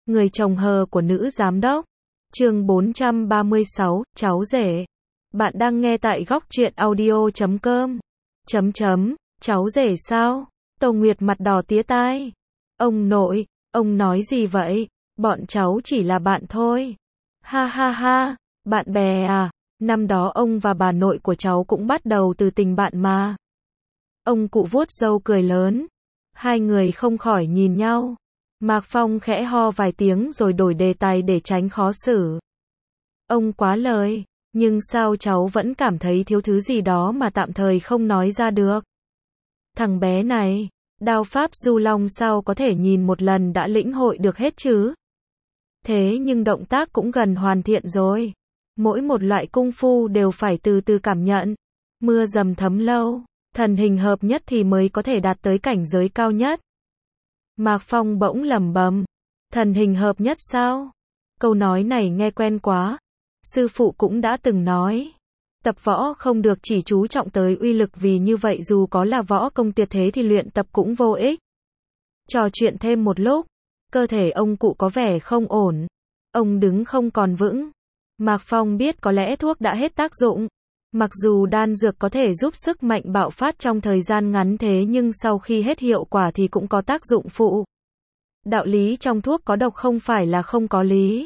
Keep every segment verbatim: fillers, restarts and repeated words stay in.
Người chồng hờ của nữ giám đốc. Chương bốn trăm ba mươi sáu, cháu rể. Bạn đang nghe tại góc truyện audio chấm com. Chấm chấm, cháu rể sao? Tô Nguyệt mặt đỏ tía tai. Ông nội, ông nói gì vậy? Bọn cháu chỉ là bạn thôi. Ha ha ha, bạn bè à? Năm đó ông và bà nội của cháu cũng bắt đầu từ tình bạn mà. Ông cụ vuốt râu cười lớn. Hai người không khỏi nhìn nhau. Mạc Phong khẽ ho vài tiếng rồi đổi đề tài để tránh khó xử. Ông quá lời, nhưng sao cháu vẫn cảm thấy thiếu thứ gì đó mà tạm thời không nói ra được. Thằng bé này, đao pháp Du Long sao có thể nhìn một lần đã lĩnh hội được hết chứ? Thế nhưng động tác cũng gần hoàn thiện rồi. Mỗi một loại cung phu đều phải từ từ cảm nhận. Mưa dầm thấm lâu, thần hình hợp nhất thì mới có thể đạt tới cảnh giới cao nhất. Mạc Phong bỗng lẩm bẩm, thần hình hợp nhất sao? Câu nói này nghe quen quá. Sư phụ cũng đã từng nói, tập võ không được chỉ chú trọng tới uy lực vì như vậy dù có là võ công tuyệt thế thì luyện tập cũng vô ích. Trò chuyện thêm một lúc, cơ thể ông cụ có vẻ không ổn. Ông đứng không còn vững. Mạc Phong biết có lẽ thuốc đã hết tác dụng. Mặc dù đan dược có thể giúp sức mạnh bạo phát trong thời gian ngắn thế nhưng sau khi hết hiệu quả thì cũng có tác dụng phụ. Đạo lý trong thuốc có độc không phải là không có lý.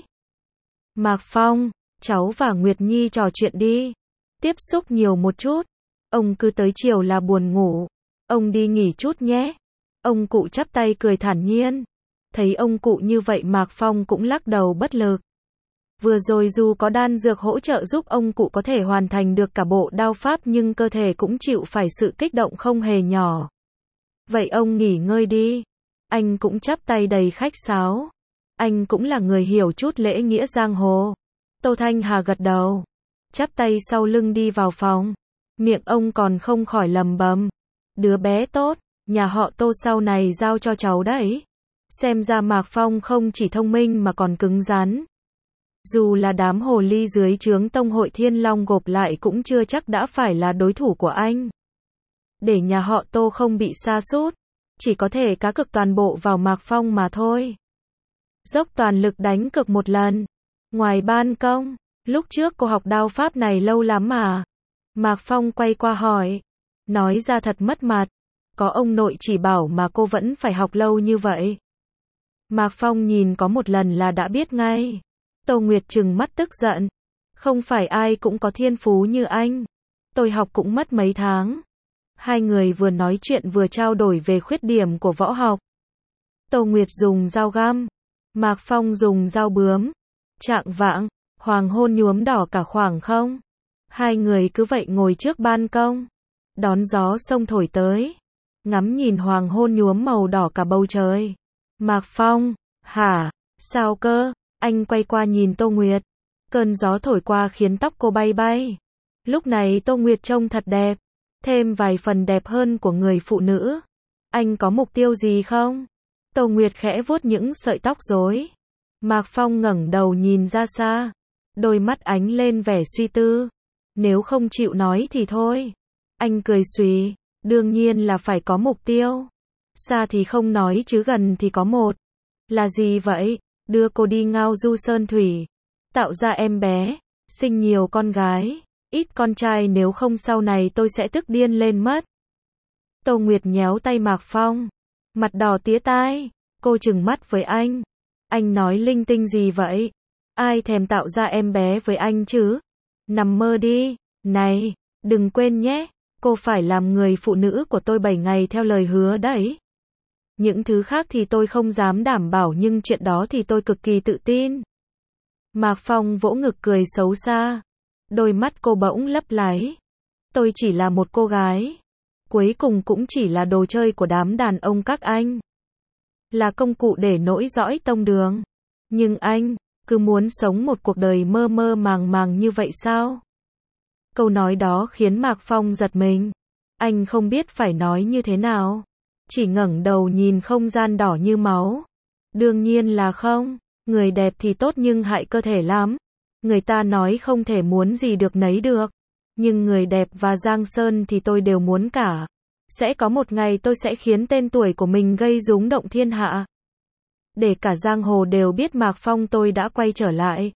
Mạc Phong, cháu và Nguyệt Nhi trò chuyện đi. Tiếp xúc nhiều một chút. Ông cứ tới chiều là buồn ngủ. Ông đi nghỉ chút nhé. Ông cụ chắp tay cười thản nhiên. Thấy ông cụ như vậy Mạc Phong cũng lắc đầu bất lực. Vừa rồi dù có đan dược hỗ trợ giúp ông cụ có thể hoàn thành được cả bộ đao pháp nhưng cơ thể cũng chịu phải sự kích động không hề nhỏ. Vậy ông nghỉ ngơi đi. Anh cũng chắp tay đầy khách sáo. Anh cũng là người hiểu chút lễ nghĩa giang hồ. Tô Thanh Hà gật đầu. Chắp tay sau lưng đi vào phòng. Miệng ông còn không khỏi lầm bầm. Đứa bé tốt, nhà họ Tô sau này giao cho cháu đấy. Xem ra Mạc Phong không chỉ thông minh mà còn cứng rắn. Dù là đám hồ ly dưới trướng Tông hội Thiên Long gộp lại cũng chưa chắc đã phải là đối thủ của anh. Để nhà họ Tô không bị sa sút, chỉ có thể cá cược toàn bộ vào Mạc Phong mà thôi. Dốc toàn lực đánh cược một lần. Ngoài ban công, lúc trước cô học đao pháp này lâu lắm mà. Mạc Phong quay qua hỏi. Nói ra thật mất mặt. Có ông nội chỉ bảo mà cô vẫn phải học lâu như vậy. Mạc Phong nhìn có một lần là đã biết ngay. Tô Nguyệt trừng mắt tức giận. Không phải ai cũng có thiên phú như anh. Tôi học cũng mất mấy tháng. Hai người vừa nói chuyện vừa trao đổi về khuyết điểm của võ học. Tô Nguyệt dùng dao găm. Mạc Phong dùng dao bướm. Chạng vạng, hoàng hôn nhuốm đỏ cả khoảng không. Hai người cứ vậy ngồi trước ban công. Đón gió sông thổi tới. Ngắm nhìn hoàng hôn nhuốm màu đỏ cả bầu trời. Mạc Phong, hả, sao cơ? Anh quay qua nhìn Tô Nguyệt. Cơn gió thổi qua khiến tóc cô bay bay. Lúc này Tô Nguyệt trông thật đẹp. Thêm vài phần đẹp hơn của người phụ nữ. Anh có mục tiêu gì không? Tô Nguyệt khẽ vuốt những sợi tóc rối. Mạc Phong ngẩng đầu nhìn ra xa. Đôi mắt ánh lên vẻ suy tư. Nếu không chịu nói thì thôi. Anh cười xùy. Đương nhiên là phải có mục tiêu. Xa thì không nói chứ gần thì có một. Là gì vậy? Đưa cô đi ngao du sơn thủy. Tạo ra em bé. Sinh nhiều con gái. Ít con trai nếu không sau này tôi sẽ tức điên lên mất. Tô Nguyệt nhéo tay Mạc Phong. Mặt đỏ tía tai. Cô trừng mắt với anh. Anh nói linh tinh gì vậy? Ai thèm tạo ra em bé với anh chứ? Nằm mơ đi. Này, đừng quên nhé. Cô phải làm người phụ nữ của tôi bảy ngày theo lời hứa đấy. Những thứ khác thì tôi không dám đảm bảo nhưng chuyện đó thì tôi cực kỳ tự tin. Mạc Phong vỗ ngực cười xấu xa. Đôi mắt cô bỗng lấp láy. Tôi chỉ là một cô gái. Cuối cùng cũng chỉ là đồ chơi của đám đàn ông các anh. Là công cụ để nối dõi tông đường. Nhưng anh, cứ muốn sống một cuộc đời mơ mơ màng màng như vậy sao? Câu nói đó khiến Mạc Phong giật mình. Anh không biết phải nói như thế nào. Chỉ ngẩng đầu nhìn không gian đỏ như máu. Đương nhiên là không. Người đẹp thì tốt nhưng hại cơ thể lắm. Người ta nói không thể muốn gì được nấy được. Nhưng người đẹp và Giang Sơn thì tôi đều muốn cả. Sẽ có một ngày tôi sẽ khiến tên tuổi của mình gây rúng động thiên hạ. để cả giang hồ đều biết Mạc Phong tôi đã quay trở lại.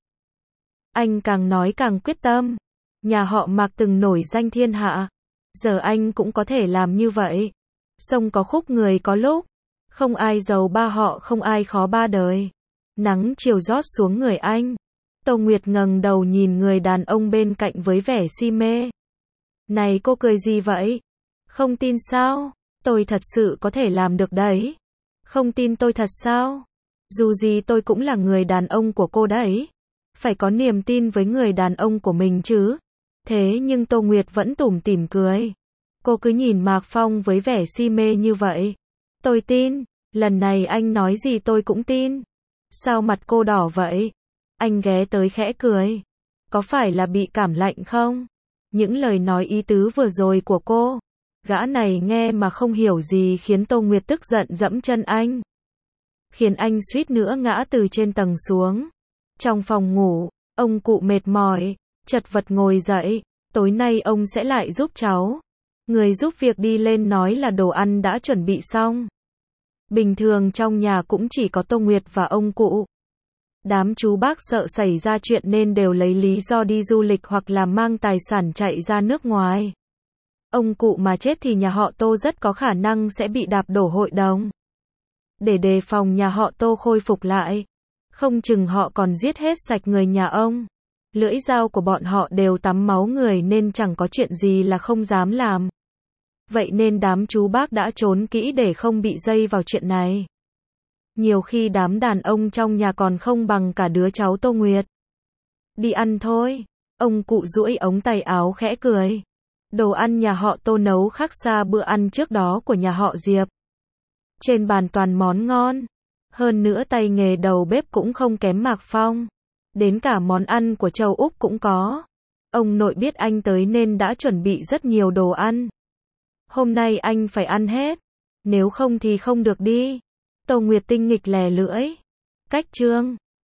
Anh càng nói càng quyết tâm. Nhà họ Mạc từng nổi danh thiên hạ. Giờ anh cũng có thể làm như vậy. Sông có khúc người có lúc. Không ai giàu ba họ, không ai khó ba đời. Nắng chiều rót xuống người anh. Tô Nguyệt ngẩng đầu nhìn người đàn ông bên cạnh với vẻ si mê. Này cô cười gì vậy? Không tin sao? Tôi thật sự có thể làm được đấy. Không tin tôi thật sao? Dù gì tôi cũng là người đàn ông của cô đấy. Phải có niềm tin với người đàn ông của mình chứ. Thế nhưng Tô Nguyệt vẫn tủm tỉm cười. Cô cứ nhìn Mạc Phong với vẻ si mê như vậy. Tôi tin, lần này anh nói gì tôi cũng tin. Sao mặt cô đỏ vậy? Anh ghé tới khẽ cười. Có phải là bị cảm lạnh không? Những lời nói ý tứ vừa rồi của cô, gã này nghe mà không hiểu gì khiến Tô Nguyệt tức giận dẫm chân anh. Khiến anh suýt nữa ngã từ trên tầng xuống. Trong phòng ngủ, ông cụ mệt mỏi, chật vật ngồi dậy. Tối nay ông sẽ lại giúp cháu. Người giúp việc đi lên nói là đồ ăn đã chuẩn bị xong. Bình thường trong nhà cũng chỉ có Tô Nguyệt và ông cụ. Đám chú bác sợ xảy ra chuyện nên đều lấy lý do đi du lịch hoặc là mang tài sản chạy ra nước ngoài. Ông cụ mà chết thì nhà họ Tô rất có khả năng sẽ bị đạp đổ hội đồng. Để đề phòng nhà họ Tô khôi phục lại, không chừng họ còn giết hết sạch người nhà ông. Lưỡi dao của bọn họ đều tắm máu người nên chẳng có chuyện gì là không dám làm. Vậy nên đám chú bác đã trốn kỹ để không bị dây vào chuyện này. Nhiều khi đám đàn ông trong nhà còn không bằng cả đứa cháu Tô Nguyệt. Đi ăn thôi. Ông cụ duỗi ống tay áo khẽ cười. Đồ ăn nhà họ Tô nấu khác xa bữa ăn trước đó của nhà họ Diệp. Trên bàn toàn món ngon. Hơn nữa tay nghề đầu bếp cũng không kém Mạc Phong. Đến cả món ăn của châu Úc cũng có. Ông nội biết anh tới nên đã chuẩn bị rất nhiều đồ ăn. Hôm nay anh phải ăn hết. Nếu không thì không được đi. Tô Nguyệt tinh nghịch lè lưỡi. Cách chương